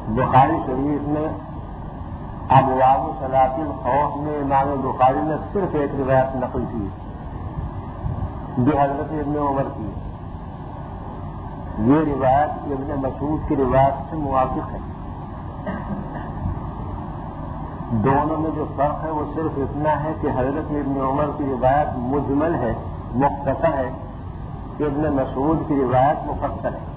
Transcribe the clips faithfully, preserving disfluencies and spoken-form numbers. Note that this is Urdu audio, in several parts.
بخاری شریف میں ابواب صلاۃ الخوف میں امام بخاری نے صرف ایک روایت نقل کی جو حضرت ابن عمر کی. یہ روایت ابن مسعود کی روایت سے موافق ہے. دونوں میں جو فرق ہے وہ صرف اتنا ہے کہ حضرت ابن عمر کی روایت مجمل ہے، مختصر ہے، ابن مسعود کی روایت مفصل ہے.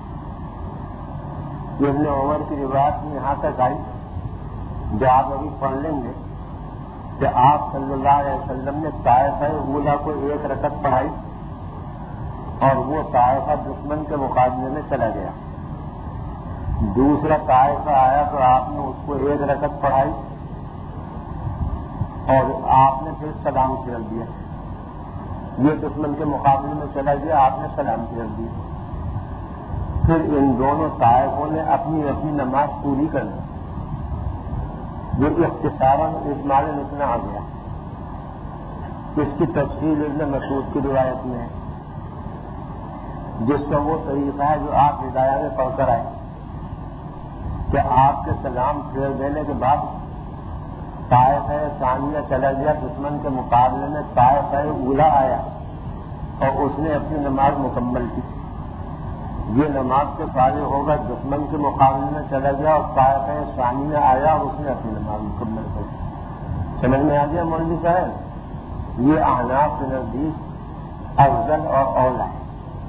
ابن عمر کی روایت میں یہاں تک آئی جو آپ ابھی پڑھ لیں گے کہ آپ صلی اللہ علیہ وسلم نے طائفہ اولیٰ کو ایک رکعت پڑھائی اور وہ طائفہ دشمن کے مقابلے میں چلا گیا. دوسرا طائفہ آیا تو آپ نے اس کو ایک رکعت پڑھائی اور آپ نے پھر سلام پھیر دیا. یہ دشمن کے مقابلے میں چلا گیا، آپ نے سلام پھیر دیا. پھر ان دونوں طائفوں نے اپنی اپنی نماز پوری کر لی. یہ اختصاراً اجمال اتنا آ گیا. اس کی تفصیل ابن مسعود کی روایت میں ہے، جس کا وہ طریقہ ہے جو آپ ہدایہ میں پڑھ کر آئے کہ آپ کے سلام پھیر دینے کے بعد طائفہ ثانیہ چلا گیا دشمن کے مقابلے میں، طائفہ اولیٰ آیا اور اس نے اپنی نماز مکمل کی. یہ نماز سے فارغ ہوگا، دشمن کے مقابلے میں چلا گیا اور طائفہ ثانیہ آیا اور اس نے اپنی نماز مکمل کی. سمجھ میں آ گیا مولوی صاحب؟ یہ احناف کے نزدیک افضل اور اولیٰ ہے.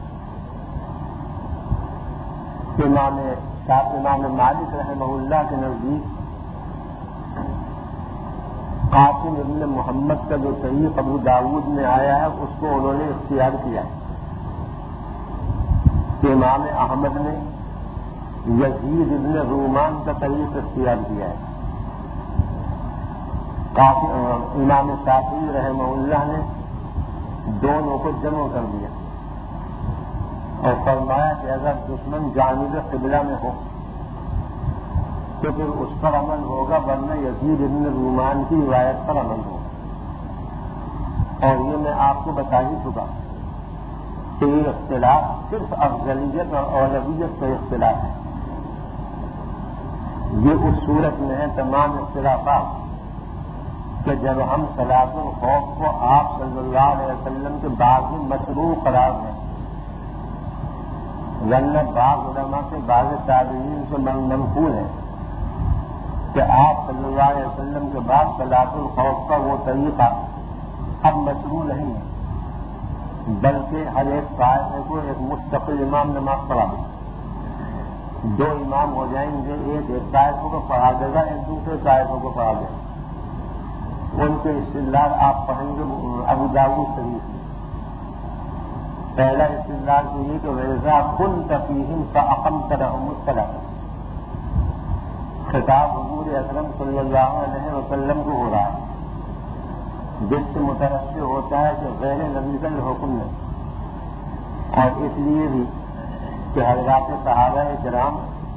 امام امام مالک رحمہ اللہ کے نزدیک قاسم ابن محمد کا جو طریق ابو داود میں آیا ہے اس کو انہوں نے اختیار کیا ہے. امام احمد نے یزید ابن رومان کا طریق اختیار کیا ہے. امام شافعی رحمہ اللہ نے دونوں کو جمع کر دیا اور فرمایا کہ اگر دشمن جانب قبلہ میں ہو تو پھر اس پر عمل ہوگا، ورنہ یزید ابن رومان کی روایت پر عمل ہوگا. اور یہ میں آپ کو بتا ہی چکا کہ یہ اختلاف صرف افضلیت اور اولویت کا اختلاف ہے. یہ اس صورت میں ہے تمام اختلافات کہ جب ہم صلاۃ الخوف کو آپ صلی اللہ علیہ وسلم کے بعد میں مشروع قرار دیں، ورنہ بعض علماء کے بعض تابعین سے منقول ہے کہ آپ صلی اللہ علیہ وسلم کے بعد صلاۃ الخوف کا وہ طریقہ اب مشروع نہیں ہے، بلکہ ہر ایک طائفے کو ایک مستقل امام نماز پڑھا دے. دو امام ہو جائیں گے، ایک ایک طائفوں کو پڑھا دے گا، ایک دوسرے طائفوں کو پڑھا دے گا. ان کے استدلال آپ پڑھیں گے ابو داؤد شریف میں. پہلا استدلال تو یہ کہ ویزا كنت فيهم فأقمت لهم الصلاة، خطاب حضور اکرم صلی اللہ علیہ وسلم کو ہو رہا ہے، جس سے مترشح ہوتا ہے کہ غیر نبی کا حکم نہیں. اور اس لیے بھی کہ حضرات صحابہ کرام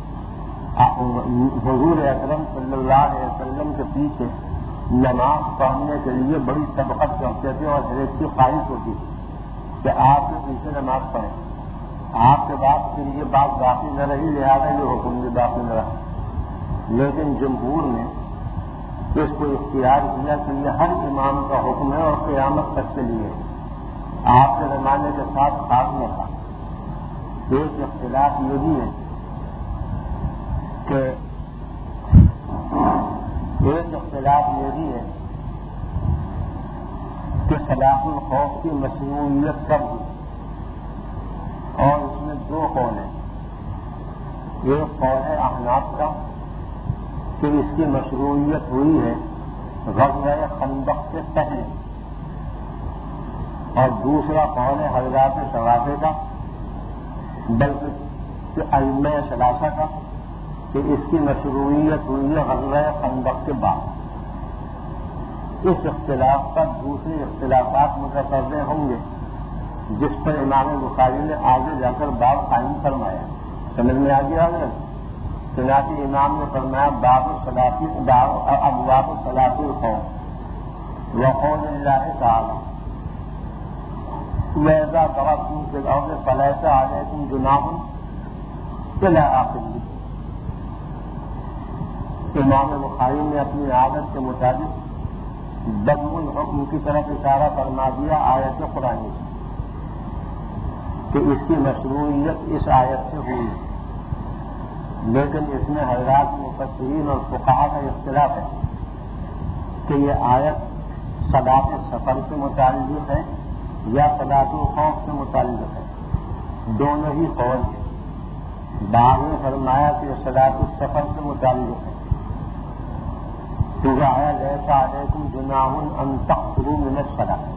حضور اکرم صلی اللہ علیہ وسلم کے پیچھے نماز پڑھنے کے لیے بڑی سبقت کرتے تھے اور ہر ایک کی خواہش ہوتی تھی کہ آپ کے پیچھے نماز پڑھیں. آپ کے بعد پھر یہ بات باقی نہ رہی، لہٰذا یہ حکم بھی باقی نہ رہا. لیکن جمہور نے اس کو اختیار کیا کہ یہ ہر امام کا حکم ہے اور قیامت تک کے لیے آپ کے زمانے کے ساتھ خاص نہ تھا. ایک اختلاف یہ بھی ہے کہ ایک اختلاف یہ بھی ہے کہ صلاۃ الخوف کی مشروعیت کب ہوئی، اور اس میں دو قول ہیں. ایک قول ہے احناف کا کہ اس کی مشروعیت ہوئی ہے غزوہ خندق سے پہلے، اور دوسرا قول ہے حضرات شوافع کا بلکہ ائمہ ثلاثہ کا کہ اس کی مشروعیت ہوئی ہے غزوہ خندق کے بعد. اس اختلاف پر دوسرے اختلافات متفرع ہوں گے جس پر امام بخاری نے آگے جا کر باب قائم فرمایا. سمجھ میں آ گیا ہے؟ چنانچہ امام نے فرمایا باب صلاۃ ابواب صلاۃ الخوف وقول اللہ تعالی وَإِذَا ضَرَبْتُمْ فِي الْأَرْضِ فَلَيْسَ عَلَيْكُمْ جُنَاحٌ إِلَىٰ آخِرِهِ. امام بخاری نے اپنی عادت کے مطابق ضم الحکم کی طرف اشارہ فرما دیا آیت قرآنی سے کہ اس کی مشروعیت اس آیت سے ہوئی، لیکن اس میں حضرات مفسرین اور فقہا کا اختلاف ہے کہ یہ آیت صلاۃ سفر سے متعلق ہے یا صلاۃ الخوف سے متعلق ہے، دونوں ہی قول ہیں۔ بعض نے فرمایا کہ یہ صلاۃ السفر سے متعلق ہے، کیونکہ آیا لیسا علیکم جناح ان تقصروا من الصلاۃ،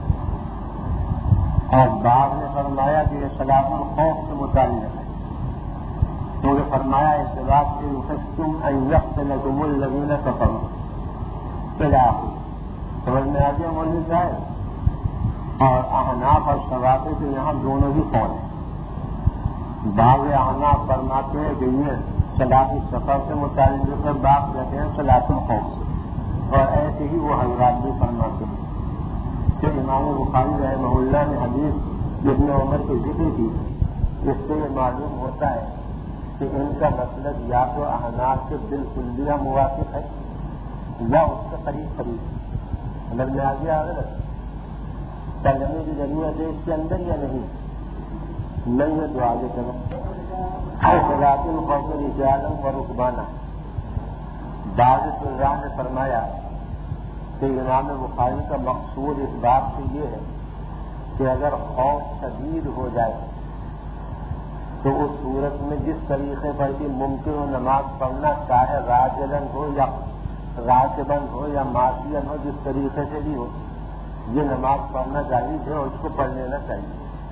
اور بعض نے فرمایا کہ یہ صلاۃ الخوف سے متعلق ہے، کیونکہ فرمایا اس کے بعد ان خفتم ان یفتنکم الذین کفروا الآخر، سمجھ میں آ گیا مولوی صاحب؟ اور احناف اور شوافی کے یہاں دونوں ہی قول ہیں۔ بعض احناف فرماتے ہیں کہ یہ صلاۃ السفر سے متعلق ہے، بعض کہتے ہیں صلاۃ الخوف سے، اور ایسے ہی وہ حضرات بھی فرماتے ہیں کہ امام بخاری رحمہ اللہ نے حدیث ابن عمر کی ذکر کی، اس سے یہ معلوم ہوتا ہے کہ ان کا مسلک یا تو احناف سے بالکلیہ موافق ہے یا اس کے قریب قریب اگر میں آگے آ گیا ترجمے کی ضرورت ہے اس کے اندر یا نہیں نہیں ہے تو آگے چلو۔ صلاۃ الخوف رجالا و رکبانا، بعض شراح نے فرمایا کہ امام بخاری کا مقصود اس بات سے یہ ہے کہ اگر خوف شدید ہو جائے تو اس صورت میں جس طریقے پر بھی ممکن ہو نماز پڑھنا، چاہے راجلن ہو یا راکبن ہو یا ماشین ہو، جس طریقے سے بھی ہو یہ نماز پڑھنا جائز ہے اور اس کو پڑھ لینا چاہیے۔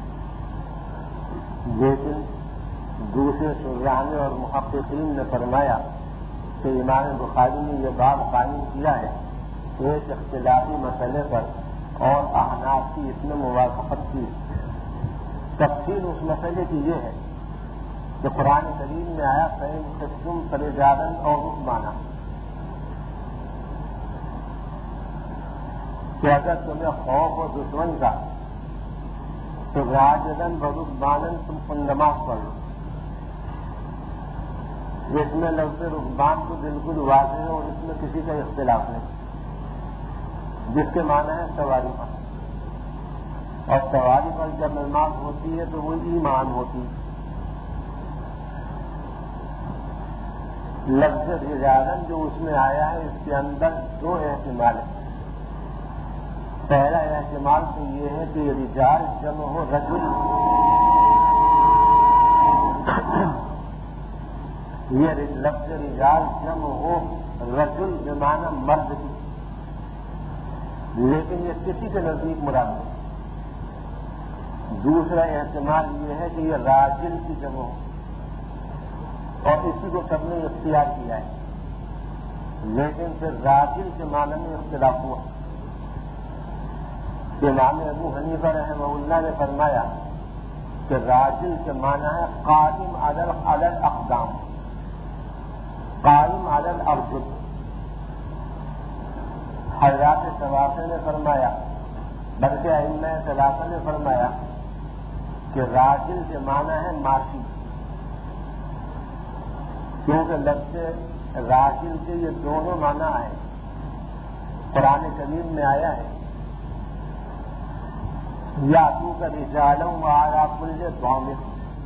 لیکن دوسرے شراح اور محققین نے فرمایا کہ امام بخاری نے یہ بات قائم کیا ہے ایک اختلافی مسئلے پر اور احناف کی اس میں موافقت کی۔ تفصیل اس مسئلے کی یہ ہے کہ قرآن کریم میں آیا فَإِنْ خِفْتُمْ فَرِجَالًا أَوْ رُكْبَانًا، کہ اگر تمہیں خوف ہو دشمن کا تو راجلن و رکبانن تم نماز پڑھ لو۔ اس میں لفظ رکبان تو بالکل واضح ہے اور اس میں کسی کا اختلاف نہیں، جس کے معنی ہے سواری پر، اور سواری پر جب نماز ہوتی ہے تو وہ ایمان ہوتی ہے۔ لفظ رجالن جو اس میں آیا ہے اس کے اندر دو احتمال ہیں۔ پہلا احتمال تو یہ ہے کہ رجال جمع ہو رجل، یہ لفظ رجال جمع ہو رجل بمعنی مرد کی، لیکن یہ کسی کے نزدیک مراد نہیں۔ دوسرا احتمال یہ ہے کہ یہ راجل کی جمع ہو، اور اسی کو سب نے اختیار کیا ہے، لیکن پھر راجل کے معنی میں اختلاف ہوا۔ امام ابو حنیفہ رحمہ اللہ نے فرمایا کہ راجل کے معنی ہے قائم علی الاقدام، قائم علی الارجل۔ حضرات ثلاثہ نے فرمایا، بلکہ ائمہ ثلاثہ نے فرمایا کہ راجل کے معنی ہے ماشی، کیونکہ لفظ راجل کے یہ دونوں معنی آئے قرآن کریم میں آیا ہے یا تو کا رجالوں وعلی کل ضامر،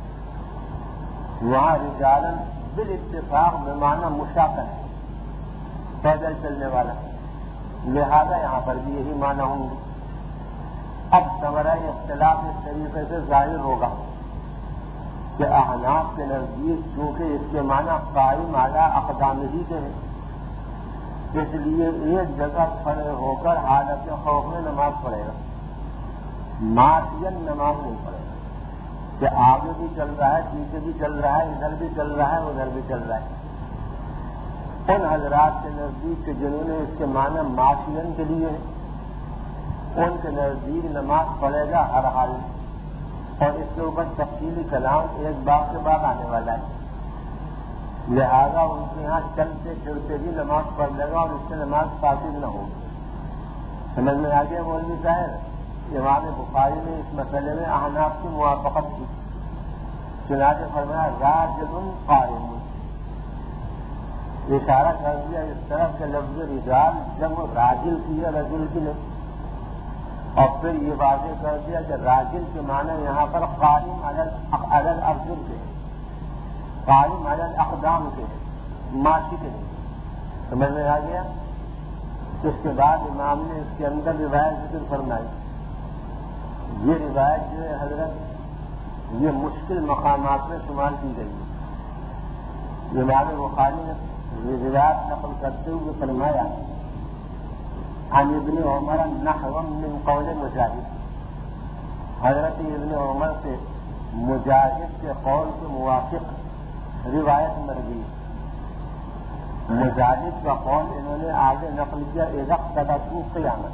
وہاں رجالن بالاتفاق بمعنی مشاکل ہے، پیدل چلنے والا، لہذا یہاں پر بھی یہی معنی ہوں گے۔ اب ثمرہ اختلاف اس طریقے سے ظاہر ہوگا کہ احناف کے نزدیک چونکہ اس کے معنی قائم علی اقدام ہی کے ہیں، اس لیے ایک جگہ کھڑے ہو کر حالت خوف میں نماز پڑھے گا، ماشین نماز نہیں پڑھے گا، کہ آگے بھی چل رہا ہے پیچھے بھی چل رہا ہے ادھر بھی چل رہا ہے ادھر بھی چل رہا ہے۔ ان حضرات کے نزدیک کے جنہوں نے اس کے معنی ماشین کے لیے ان کے نزدیک نماز پڑھے گا ہر حال میں، اور اس کے اوپر تفصیلی کلام ایک بات کے بعد آنے والا ہے، لہذا ان کے یہاں چلتے پھرتے بھی نماز پڑھ لے گا اور اس سے نماز فاسد نہ ہوگی۔ سمجھ میں آ گیا مولوی صاحب؟ امام بخاری نے اس مسئلے میں احناف کی موافقت کی، چنانچہ فرمایا راجل قائم، اشارہ کر دیا اس طرح کے لفظ رجال جب وہ راجل کی ہے رجل کی نہیں، اور پھر یہ واضح کر دیا کہ راجل کے معنی یہاں پر قائم علی الارجل کے، قائم علی الاقدام کے، ماشی کے نہیں، سمجھ میں آ گیا؟ اس کے بعد امام نے اس کے اندر روایت ذکر فرمائی. یہ روایت جو ہے حضرت یہ مشکل مقامات میں شمار کی گئی ہے. امام بخاری نے یہ روایت نقل کرتے ہوئے فرمایا عن ابن عمر نحو من قول مجاہد، حضرت ابن عمر سے مجاہد کے قول کے موافق روایت مروی. مجاہد کا قول انہوں نے آگے نقل کیا اذا اقتضت قیامت.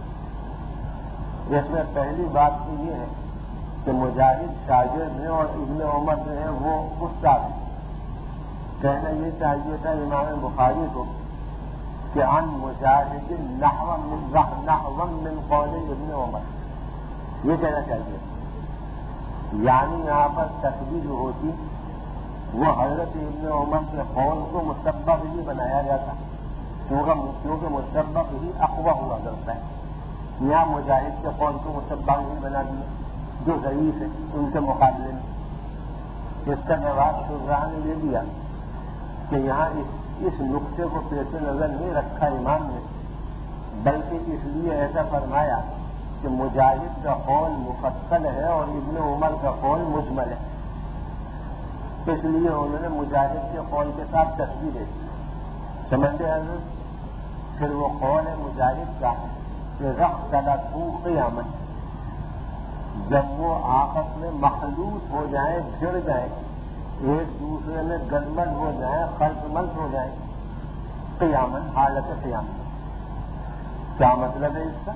اس میں پہلی بات تو یہ ہے کہ مجاہد شاگرد ہیں اور ابن عمر جو ہیں وہ استاد ہیں. کہنا یہ چاہیے تھا امام بخاری کو کہ عن مجاہد نحو من نحو من قول ابن عمر، یہ کہنا چاہیے. یعنی یہاں پر تصویر جو ہوتی وہ حضرت ابن عمر کے قول کو مسبب ہی بنایا جاتا، کیونکہ مسبب ہی اقوی ہوا کرتا ہے. یہاں مجاہد کے قول کو مسبب ہی بنا دیا جو ضعیف ہے ان کے مقابلے میں. اس کا جواب شجاع نے یہ دیا کہ یہاں اس, اس نقطے کو پیش نظر نہیں رکھا امام نے، بلکہ اس لیے ایسا فرمایا کہ مجاہد کا قول مفصل ہے اور ابن عمر کا قول مجمل ہے. اس لیے انہوں نے مجاہد کے قول کے ساتھ تصویر دی. سمجھتے ہیں پھر وہ قول ہے مجاہد کا کہ رخ تلقو قیامت، جب وہ آپس میں مخلوط ہو جائیں، جڑ جائیں، ایک دوسرے میں گڑبڑ ہو جائیں، خلط ملط ہو جائیں، قیامت حالت قیامت. کیا مطلب ہے اس کا؟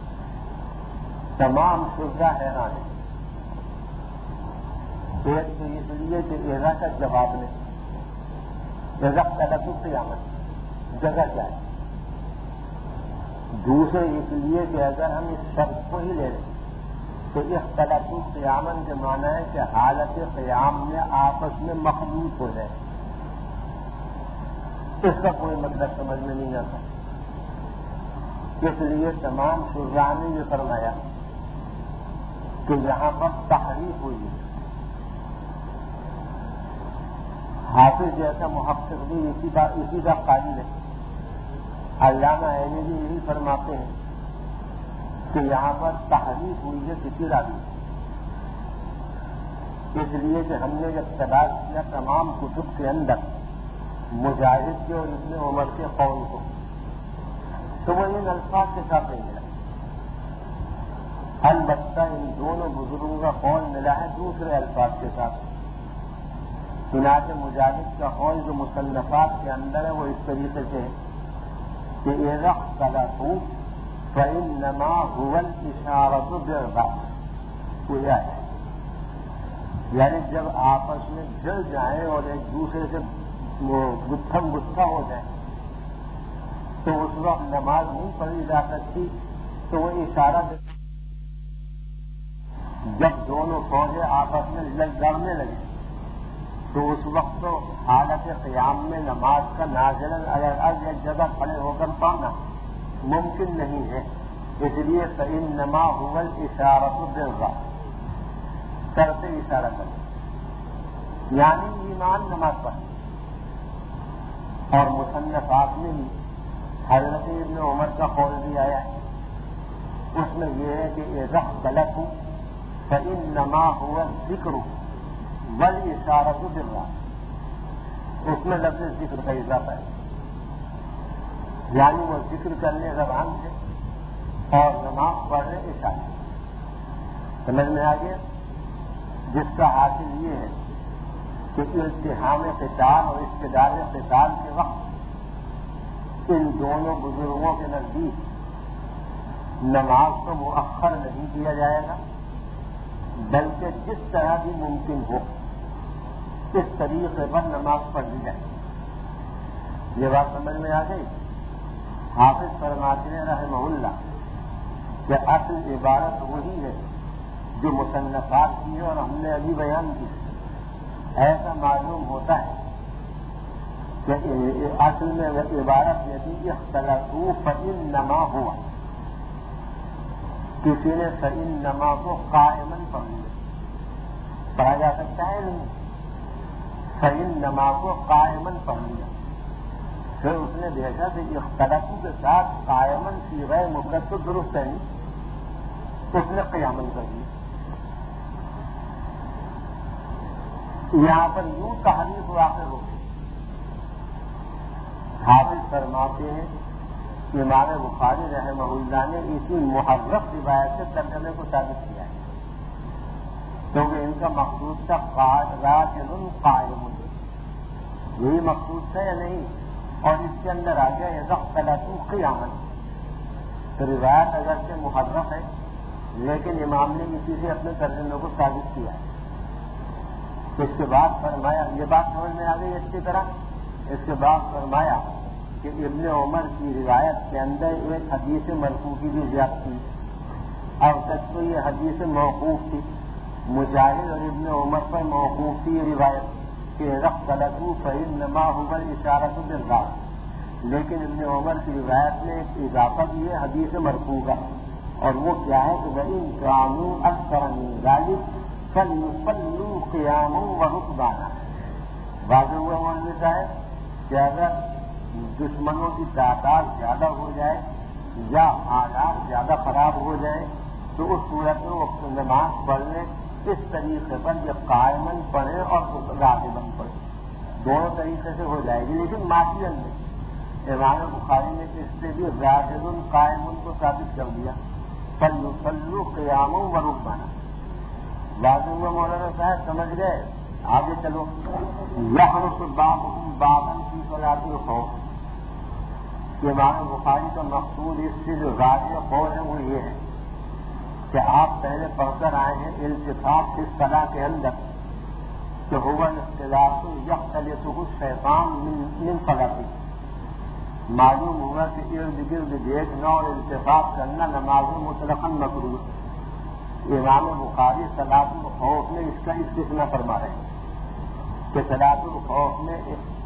تمام شرکا حیران ہے. ایک تو اس لیے کہ ایزا کا جواب نہیں، ایزا تلقو قیامت جگہ کیا ہے. دوسرے اس لیے کہ اگر ہم اس شرط کو ہی لے لیں تو اختلاف قیامن کے معنی ہے کہ حالت قیام میں آپس میں مخلوط ہو جائے. اس کا کوئی مطلب سمجھ میں نہیں آتا. اس لیے تمام شجاع نے یہ فرمایا کہ یہاں پر تحریف ہوئی ہے. حافظ جیسا محقق بھی اسی کا اسی کا قائل ہے. علامہ عینی بھی یہی فرماتے ہیں کہ یہاں پر تحریف ہوئی ہے کسی راوی. اس لیے کہ ہم نے جب تلاش کیا تمام کتب کے اندر مجاہد کے اور ابن عمر کے قول کو تو وہ ان الفاظ کے ساتھ نہیں ملا. البتہ ان دونوں بزرگوں کا قول ملا ہے دوسرے الفاظ کے ساتھ. چنانچہ مجاہد کا قول جو مصنفات کے اندر ہے وہ اس طریقے سے ہے کہ اذا اختلفوا فإنما هو الإشارة بالرأس. پویا ہے یعنی جب آپس میں جڑ جائیں اور ایک دوسرے سے گتھم گتھا ہو جائیں تو اس وقت نماز نہیں پڑھی جا سکتی، تو وہ اشارہ دے. جب دونوں فوجیں آپس میں لڑنے لگے تو اس وقت تو حالت قیام میں نماز کا نازلن الگ ایک جگہ کھڑے ہو کر پڑھنا ممکن نہیں ہے. اس لیے فإنما هو الإشارة بالرأس، سر سے اشارہ کرنا یعنی ایمان نماز پڑھنا. اور مصنفات میں بھی حضرت ابن عمر کا قول بھی آیا ہے. اس میں یہ ہے کہ اذا اختلفوا فإنما هو الذکر والإشارة بالرأس. اس میں لفظ ذکر کا اضافہ ہے یعنی وہ ذکر کرنے زبان سے اور نماز پڑھنے اشارہ. سمجھ میں آ گیا؟ جس کا حاصل یہ ہے کہ التحام قتال اور استدار قتال کے وقت ان دونوں بزرگوں کے نزدیک نماز کو مؤخر نہیں کیا جائے گا، بلکہ جس طرح بھی ممکن ہو اس طریقے پر نماز پڑھ لی جائے. یہ بات سمجھ میں آ گئی؟ حافظ فرماتے ہیں رحمہ اللہ کہ اصل عبارت وہی ہے جو مصنفات کی ہے اور ہم نے ابھی بیان کی. ایسا معلوم ہوتا ہے کہ اصل میں عبارت یہ تھی اختلفوا فإنما ہوا، کسی نے فإنما کو قائمن پڑھ لیا، پڑھا جا سکتا ہے نہیں، فإنما کو قائمن پڑھ لیا، پھر اس نے دیکھا کہ اختلافوں کے ساتھ قائمن کی غیر مفرد تو درست ہے نہیں، اس نے قیامن کر دیا۔ یہاں پر یوں تحریف واقع ہو گئی۔ حافظ فرماتے ہیں کہ امام بخاری رحمہ اللہ نے اسی محرف روایت سے ترجمے کو ثابت کیا ہے، کیونکہ ان کا مقصود تھا راجل قائم، یہی مقصود تھا یا نہیں، اور اس کے اندر آ گیا اختلفوا قیامن۔ تو روایت اگرچہ محرف ہے لیکن امام نے اسی سے اپنے ترجمے کو ثابت کیا ہے۔ اس کے بعد فرمایا، یہ بات سمجھ میں آ گئی اچھی طرح، اس کے بعد فرمایا کہ ابن عمر کی روایت کے اندر ایک حدیث مرفوع کی بھی زیادتی، اب تک تو یہ حدیث موقوف تھی، مجاہد اور ابن عمر پر موقوف تھی یہ روایت کہ اختلفوا فإنما هو الإشارة بالراس، لیکن ابن عمر کی روایت میں ایک اضافہ بھی ہے حدیث مرفوع کا، اور وہ کیا ہے کہ وَإِن كَانُوا أَكْثَرَ مِن ذَلِكَ فَلْيُصَلُّوا قِيَامًا وَرُكْبَانًا۔ واضح ہوا مولوی صاحب کہ اگر دشمنوں کی تعداد زیادہ ہو جائے یا حالات زیادہ خراب ہو جائے تو اس صورت میں وہ نماز پڑھنے اس طریقے پر یہ قائمن پڑھے اور راغبن پڑھے، دونوں طریقے سے ہو جائے گی، لیکن معافین میں امام بخاری نے اس سے بھی راغبن قائمن کو ثابت کر دیا، فَلْيُصَلُّوا قِيَامًا وَرُكْبَانًا۔ واضح ہوا مولانا صاحب، سمجھ گئے؟ آگے چلو۔ یحرس بعضهم بعضا فی صلاۃ الخوف، امام بخاری کا مقصود اس سے جو راجع قول ہے وہ یہ ہے کہ آپ پہلے پڑھ کر آئے ہیں التفات کی صلاح کے اندر کہ ہوا اختلاف یختلطہ الشیطان من صلاتی، معلوم ہوا کہ ارد گرد دیکھنا اور التفات کرنا نماز مطلقاً مکروہ۔ امام بخاری صلاۃ الخوف میں اس کا استثناء فرما رہے ہیں کہ صلاۃ الخوف میں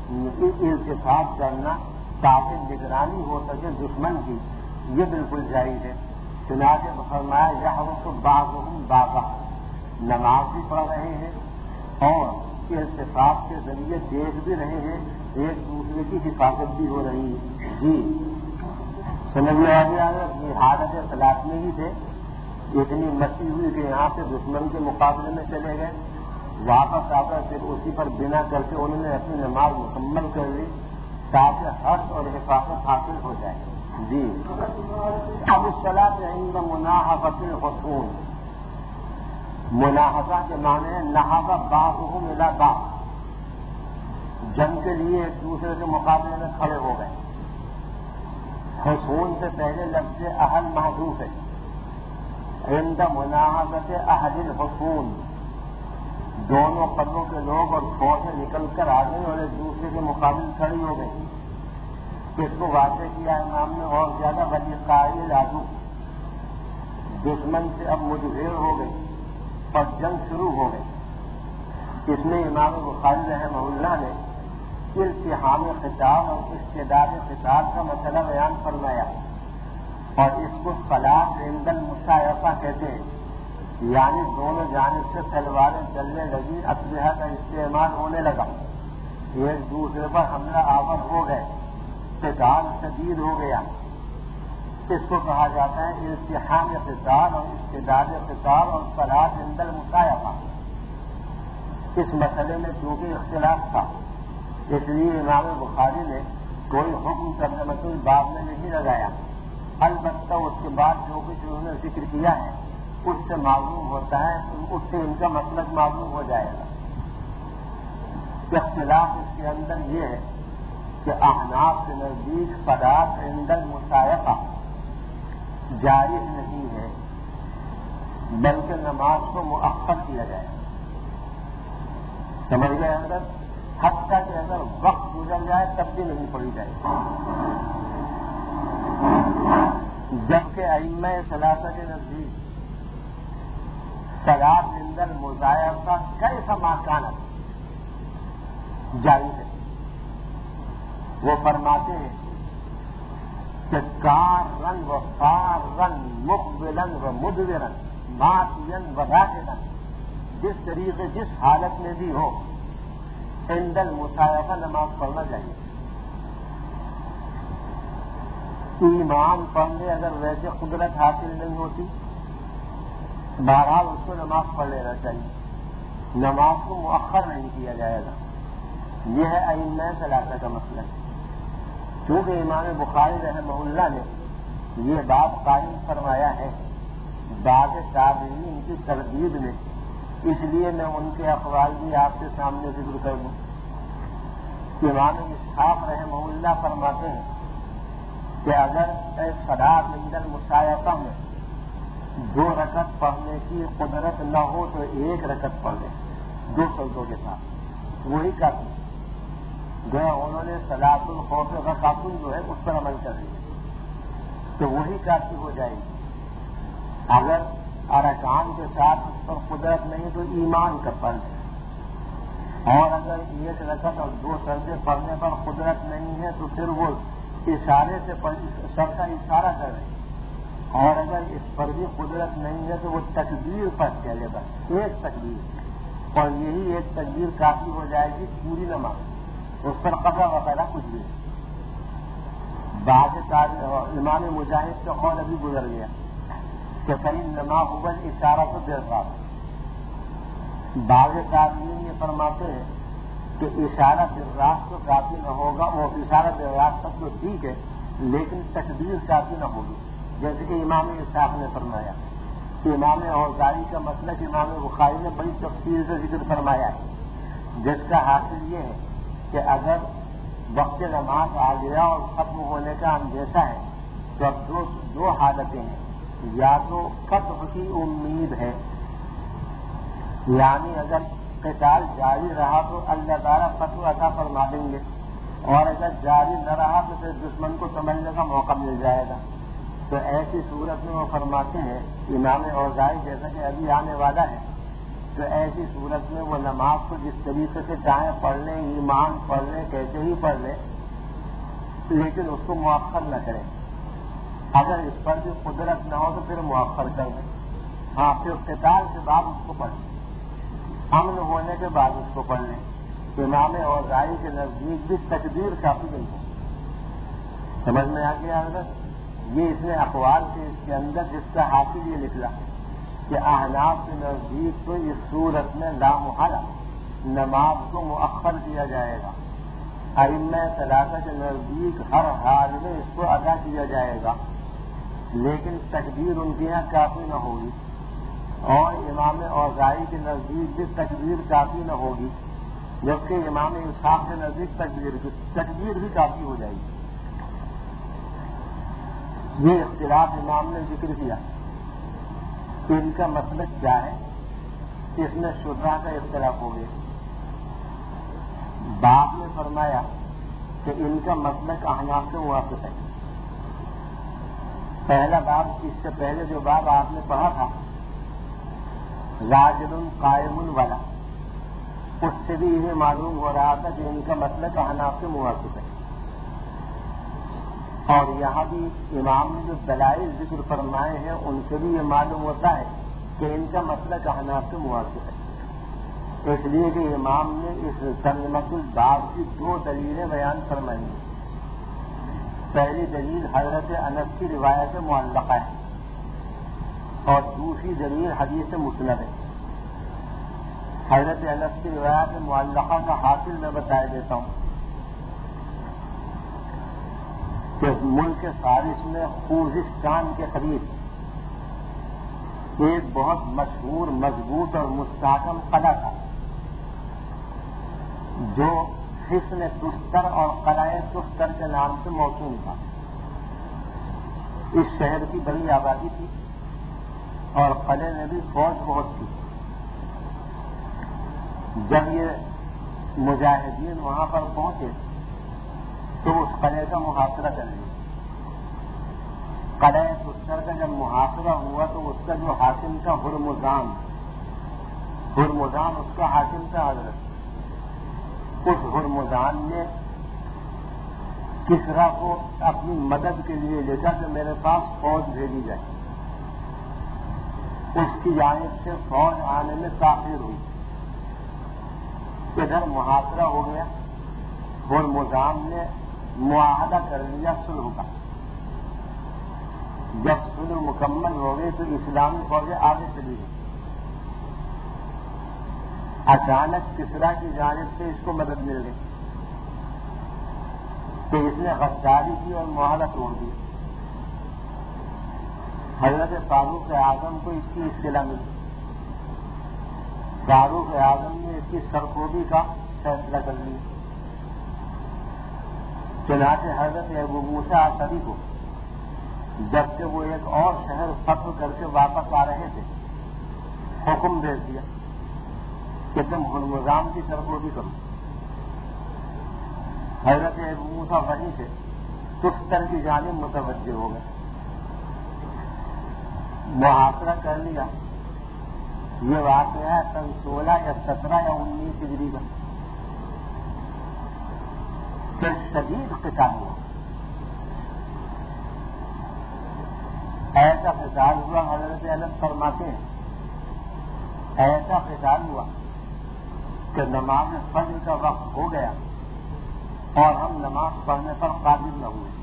التفات کرنا تاکہ نگرانی ہو سکے دشمن کی، یہ بالکل جائز ہے۔ چنانچہ فرمایا یحرس بعضهم بعضا، نماز بھی پڑھ رہے ہیں اور التفات کے ذریعے دیکھ بھی رہے ہیں، ایک دوسرے کی حفاظت بھی ہو رہی ہے۔ جی سمجھ میں آ گیا، یہ حالت صلاۃ میں ہی تھے، اتنی مستی ہوئی کہ یہاں سے دشمن کے مقابلے میں چلے گئے، واپس آ کر پھر اسی پر بنا کر کے انہوں نے اپنی نماز مکمل کر لی تاکہ حفظ اور حفاظت حاصل ہو جائے۔ جی اب الصلاۃ عند مناحبۃ الخصوم، مناحبہ کے معنی ہے نحب بعضهم الی بعض، جنگ کے لیے ایک دوسرے کے مقابلے میں کھڑے ہو گئے۔ خصوم سے پہلے لفظ اہل محذوف ہے، عند مناحبۃ اہل الخصوم، دونوں قبروں کے لوگ اور فوجیں نکل کر آ گئی اور ایک دوسرے کے مقابل کھڑی ہو گئی۔ اس کو واضح کیا امام نے اور زیادہ بڑی قائل عدو، دشمن سے اب مدبر ہو گئی اور جنگ شروع ہو گئی۔ اس میں امام بخاری رحمہ اللہ نے التحام خطاب اور استعداد خطاب کا مسئلہ بیان فرمایا، اور اس کو صلاۃ عند المشایعہ کہتے ہیں، یعنی دونوں جانب سے تلواریں چلنے لگی، اسلحہ کا استعمال ہونے لگا، ایک دوسرے پر حملہ آور ہو گئے، قتال شدید ہو گیا۔ اس کو کہا جاتا ہے التحام قتال اور استعداد قتال اور صلاۃ عند المشایعہ۔ اس مسئلے میں چونکہ اختلاف تھا اس لیے امام بخاری نے کوئی حکم ترجمۃ الباب میں نہیں لگایا، البتہ اس کے بعد جو کچھ انہوں نے ذکر کیا ہے اس سے معلوم ہوتا ہے، اس سے ان کا مسلک معلوم ہو جائے گا۔ اختلاف اس کے اندر یہ ہے کہ احناف کے نزدیک صلاۃ عند المشایعہ جائز نہیں ہے، بلکہ نماز کو مؤخر کیا جائے، سمجھ گئے اندر، حتیٰ کہ اگر وقت گزر جائے تب بھی نہیں پڑھی جائے، جبکہ ائمہ ثلاثہ کے نزدیک صلاۃ عند المشایعہ کیسا ما کانت جائز ہے، وہ فرماتے ہیں کہ کار رنگ و فار رنگ مقبلن و مدبرن ماتین و راکدن، جس طریقے جس حالت میں بھی ہو عند المصائبہ نماز پڑھنا چاہیے۔ ایمان پڑھنے اگر ویسے قدرت حاصل نہیں ہوتی، بہرحال اس کو نماز پڑھ لینا چاہیے، نماز کو مؤخر نہیں کیا جائے گا۔ یہ ہے ائمہ ثلاثہ کا مسئلہ۔ چونکہ امام بخاری رحمہ اللہ نے یہ بات قائم فرمایا ہے بعض تابعین کی تردید میں، اس لیے میں ان کے اقوال بھی آپ کے سامنے ذکر کر دوں۔ امام اسحاق رحمہ اللہ فرماتے ہیں کہ اگر ایک صلاۃ عند المصائبہ میں دو رکعت پڑھنے کی قدرت نہ ہو تو ایک رکعت پڑھ لیں دو سجدوں کے ساتھ، وہی کافی۔ گویا انہوں نے صلاۃ الخوف رکعت جو ہے اس پر عمل کر لیا تو وہی کافی ہو جائے گی۔ اگر ارکان کے ساتھ اس پر قدرت نہیں تو ایمان کا پڑھ لیں، اور اگر ایک رکعت اور دو سجدے پڑھنے پر قدرت نہیں ہے تو پھر وہ اشارے سے سر کا اشارہ کر رہے ہیں، اور اگر اس پر بھی قدرت نہیں ہے تو وہ تکبیر پر چلے بس ایک تکبیر، اور یہی ایک تکبیر کافی ہو جائے گی پوری نماز، اس پر قضا وغیرہ کچھ بھی نہیں۔ بعض امام مجاہد کا قول ابھی گزر گیا کہ قریب نما ہوبل اشارہ تو دیر رات۔ بعض تعلیم یہ فرماتے ہیں کہ اشارہ دیر رات تو کافی نہ ہوگا، وہ اشارہ دیر رات تک تو ٹھیک ہے لیکن تکبیر کافی نہ ہوگی، جیسے کہ امام اسحاق نے فرمایا۔ امام اوزاعی کا مسلک امام بخاری نے بڑی تفصیل سے ذکر فرمایا ہے، جس کا حاصل یہ ہے کہ اگر وقت نماز آ گیا اور ختم ہونے کا اندیشہ ہے تو اب دو دو حالتیں ہیں، یا تو فتح کی امید ہے، یعنی اگر قتال جاری رہا تو اللہ تعالیٰ فتح عطا فرما دیں گے، اور اگر جاری نہ رہا تو پھر دشمن کو سمجھنے کا موقع مل جائے گا۔ تو ایسی صورت میں وہ فرماتے ہیں امام اوزاعی جیسا کہ ابھی آنے والا ہے، تو ایسی صورت میں وہ نماز کو جس طریقے سے چاہیں پڑھ لیں، ایمان پڑھ لیں، کیسے ہی پڑھ لیں، لیکن اس کو مؤخر نہ کریں۔ اگر اس پر بھی قدرت نہ ہو تو پھر مؤخر کر دیں، ہاں پھر قتال کے بعد اس کو پڑھ لیں، امن ہونے کے بعد اس کو پڑھ لیں۔ امام اوزاعی کے نزدیک بھی تکبیر کافی نہیں ہو۔ سمجھ میں آ گیا حضرت؟ یہ اس نے اقوال سے اس کے اندر جس کا حاصل یہ نکلا کہ احناف کے نزدیک تو اس صورت میں لامحالہ نماز کو مؤخر کیا جائے گا، ائمہ ثلاثہ کے نزدیک ہر حال میں اس کو ادا کیا جائے گا، لیکن تکبیر ان کے یہاں کافی نہ ہوگی، اور امام اوزاعی کے نزدیک بھی تکبیر کافی نہ ہوگی، جبکہ امام اسحاق کے نزدیک تکبیر کی تکبیر بھی کافی ہو جائے گی۔ یہ اختلاف امام نے ذکر کیا کہ ان کا مسلک کیا ہے، اس میں شرح کا اختلاف ہو گیا۔ باپ نے فرمایا کہ ان کا مسلک احناف سے موافق ہے۔ پہلا باب، اس سے پہلے جو باب آپ نے پڑھا تھا راجل قائم والا، اس سے بھی یہ معلوم ہو رہا تھا کہ ان کا مسلک احناف سے موافق ہے، اور یہاں بھی امام نے جو دلائل ذکر فرمائے ہیں ان سے بھی یہ معلوم ہوتا ہے کہ ان کا مسلک احناف سے موافق ہے، اس لیے کہ امام نے اس ترجمۃ الباب کی دو دلیلیں بیان فرمائی ہیں۔ پہلی دلیل حضرت انس کی روایت معلقہ ہے، اور دوسری دلیل حدیث مسند ہے۔ حضرت انس کی روایت معلقہ کا حاصل میں بتا دیتا ہوں کہ ملک فارس میں خوزستان کے قریب ایک بہت مشہور مضبوط اور مستحکم قلعہ تھا جو حصن تستر اور قلعہ تستر کے نام سے موسوم تھا۔ اس شہر کی بڑی آبادی تھی اور قلعے میں بھی فوج بہت تھی۔ جب یہ مجاہدین وہاں پر پہنچے تو اس قلعے کا محاصرہ کر لیا۔ قلعہ تستر کا جب محاصرہ ہوا تو اس کا جو حاکم تھا ہرمزان ہرمزان اس کا حاکم تھا حضرت۔ اس ہرمزان نے کسرا کو اپنی مدد کے لیے لکھا کہ میرے پاس فوج بھیجی جائے. اس کی جانب سے فوج آنے میں تاخیر ہوئی. ادھر محاصرہ ہو گیا اور مزام نے معاہدہ کر لیا صلح کا. جب صلح مکمل ہو گئی تو اسلامی فوجیں آگے چلی گئی. اچانک کسرا کی جانب سے اس کو مدد مل گئی تو اس نے غداری کی اور معاہدہ توڑ دیا. حضرت فاروق اعظم کو اس کی اطلاع ملی. فاروق اعظم نے اس کی سرخوبی کا فیصلہ کر لیا. چنانچہ حضرت ابو موسیٰ اشعری کو جبکہ وہ ایک اور شہر فتح کر کے واپس آ رہے تھے حکم بھیج دیا کہ تم ہرمزام کی سرخوبی کرو. حضرت ابو موسیٰ وہیں سے تستر کی جانب متوجہ ہو گئے. محاصرہ کر لیا. یہ واقعہ ہے سن سولہ یا سترہ یا انیس ہجری کا. پھر شدید قتال ہوا. ایسا قتال ہوا حضرت انس فرماتے ہیں ایسا قتال ہوا کہ نماز فجر کا وقت ہو گیا اور ہم نماز پڑھنے پر قادر نہ ہوئے.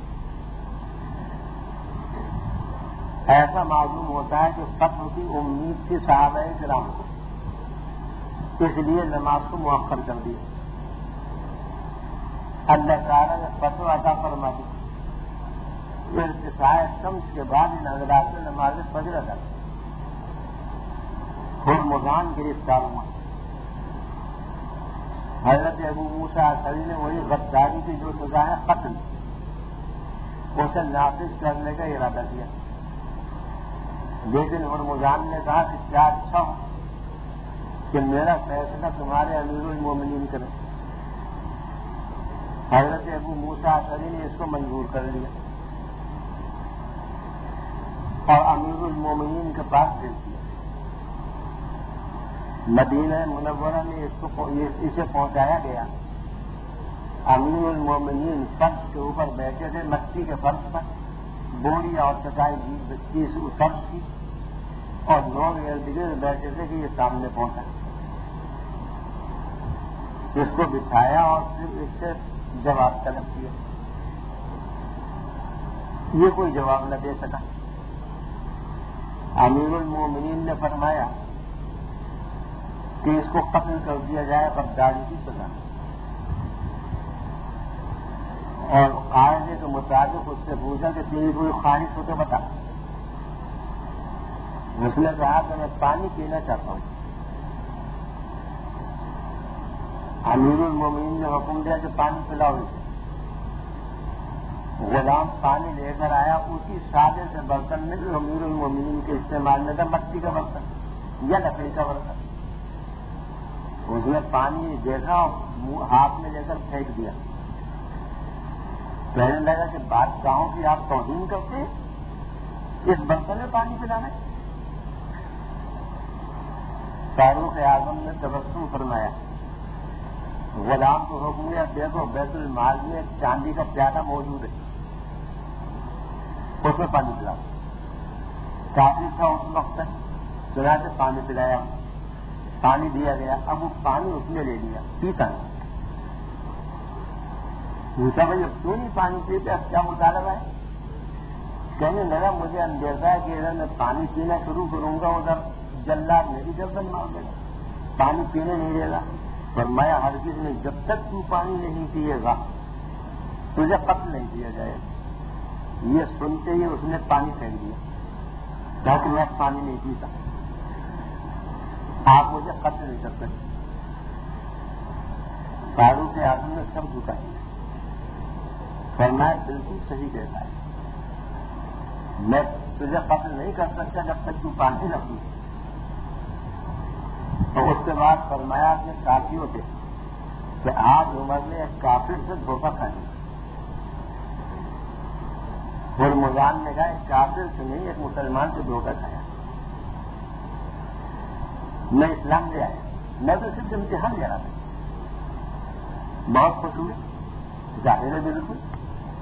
ایسا معلوم ہوتا ہے کہ فتح کی امید تھی صحابہ کرام کو, اس لیے نماز کو مؤخر کر دیا. اللہ تعالیٰ نے فتح عطا فرما دی. ارتفاع شمس کے بعد ان حضرات نے نماز فجر ادا کی. ہرمزان گرفتار ہوا. حضرت ابو موسیٰ اشعری نے وہی غداری کی جو سزا ہے قتل اسے نافذ کرنے کا ارادہ کیا. لیکن ہرمزان نے کہا کہ کیا اچھا ہو کہ میرا فیصلہ تمہارے امیر المومنین کرے. حضرت ابو موسیٰ اشعری نے اس کو منظور کر لیا اور امیر المومنین کے پاس بھیج دیا. مدینہ منورہ میں اس کو اسے پہنچایا گیا. امیر المومنین فرش کے اوپر بیٹھے تھے, مٹی کے فرش پر بوری اور چٹائی کی فرش کی, اور لوگ ارد گرد بیٹھے تھے کہ یہ سامنے پہنچا. اس کو بچھایا اور پھر اس سے جواب طلب کیا. یہ کوئی جواب نہ دے سکا. امیر المومنین نے فرمایا کہ اس کو قتل کر دیا جائے غداری کی سزا, اور قاعدے کے مطابق اس سے پوچھا کہ تیری کوئی خواہش ہو تو بتا. اس نے کہا کہ میں پانی پینا چاہتا ہوں. امیر المومنین نے حکم دیا کہ پانی پلاؤ اسے. غلام پانی لے کر آیا اسی سادے سے برتن میں جو امیر المومنین کے استعمال میں تھا, مٹی کا برتن یا لکڑی کا برتن. اس نے پانی دیکھا اور ہاتھ میں لے کر پھینک دیا. کہنے لگا کہ بادشاہوں کی آپ توہین کرتے ہیں, اس برتن میں پانی پلانا. فاروق اعظم نے تبسم فرمایا. غلام کو حکم دیا دیکھو بیت المال میں ایک چاندی کا پیالہ موجود ہے, اس میں پانی پلاؤ. کافی تھا اس وقت تک, چنانچہ پانی پلایا, پانی دیا گیا. اب وہ پانی اس نے لے لیا, پیتا نہیں. پوچھا بھائی اب کیوں نہیں پانی پیتے, اب کیا مطالبہ ہے؟ کہنے لگا مجھے اندیشہ ہے کہ ادھر میں پانی پینا شروع کروں گا ادھر جلاد میری گردن مار دے گا, پانی پینے نہیں دے گا. فرمایا ہرگز نے جب تک تو پانی نہیں پیے گا تجھے قتل نہیں کیا جائے. یہ سنتے ہی اس نے پانی پھینک دیا, کہا کہ میں پانی نہیں پیتا, آپ مجھے قتل نہیں کر سکتے. فاروق اعظم نے سب جھکا دیا. فرمایا بالکل صحیح کہتا ہے, میں تجھے قتل نہیں کر سکتا جب تک تو پانی نہ پی. اور اس کے بعد فرمایا اپنے ساتھیوں سے کہ آج عمر نے ایک کافر سے دھوکہ کھا لیا. ہرمزان نے کہا ایک کافر سے نہیں, ایک مسلمان سے دھوکہ کھایا. میں اسلام لے آیا, میں تو صرف امتحان لے رہا تھا. بہت خوش ہوئے, ظاہر ہے بالکل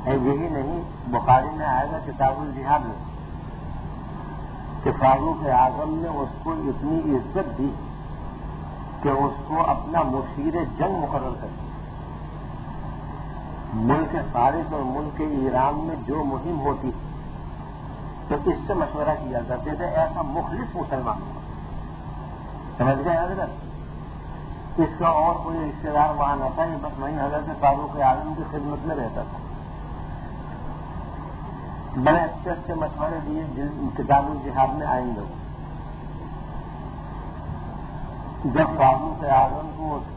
یہی نہیں، بخاری میں آئے گا کتاب الجہاد میں کہ فاروق اعظم نے اس کو اتنی عزت دی کہ اس کو اپنا مشیر جنگ مقرر کر دیا۔ ملک فارس اور ملک ایران میں جو مہم ہوتی تو اس سے مشورہ کیا کرتے تھے، ایسا مخلص مسلمان سمجھ گئے حضرت؟ اس کا اور کوئی رشتے دار وہاں نہ تھا، یہ بس وہیں حضرت فاروق اعظم کی خدمت میں رہتا تھا۔ بڑے اچھے اچھے مشورے دیے کتاب الجہاد میں آئیں گے۔ جب فاروق اعظم کو اس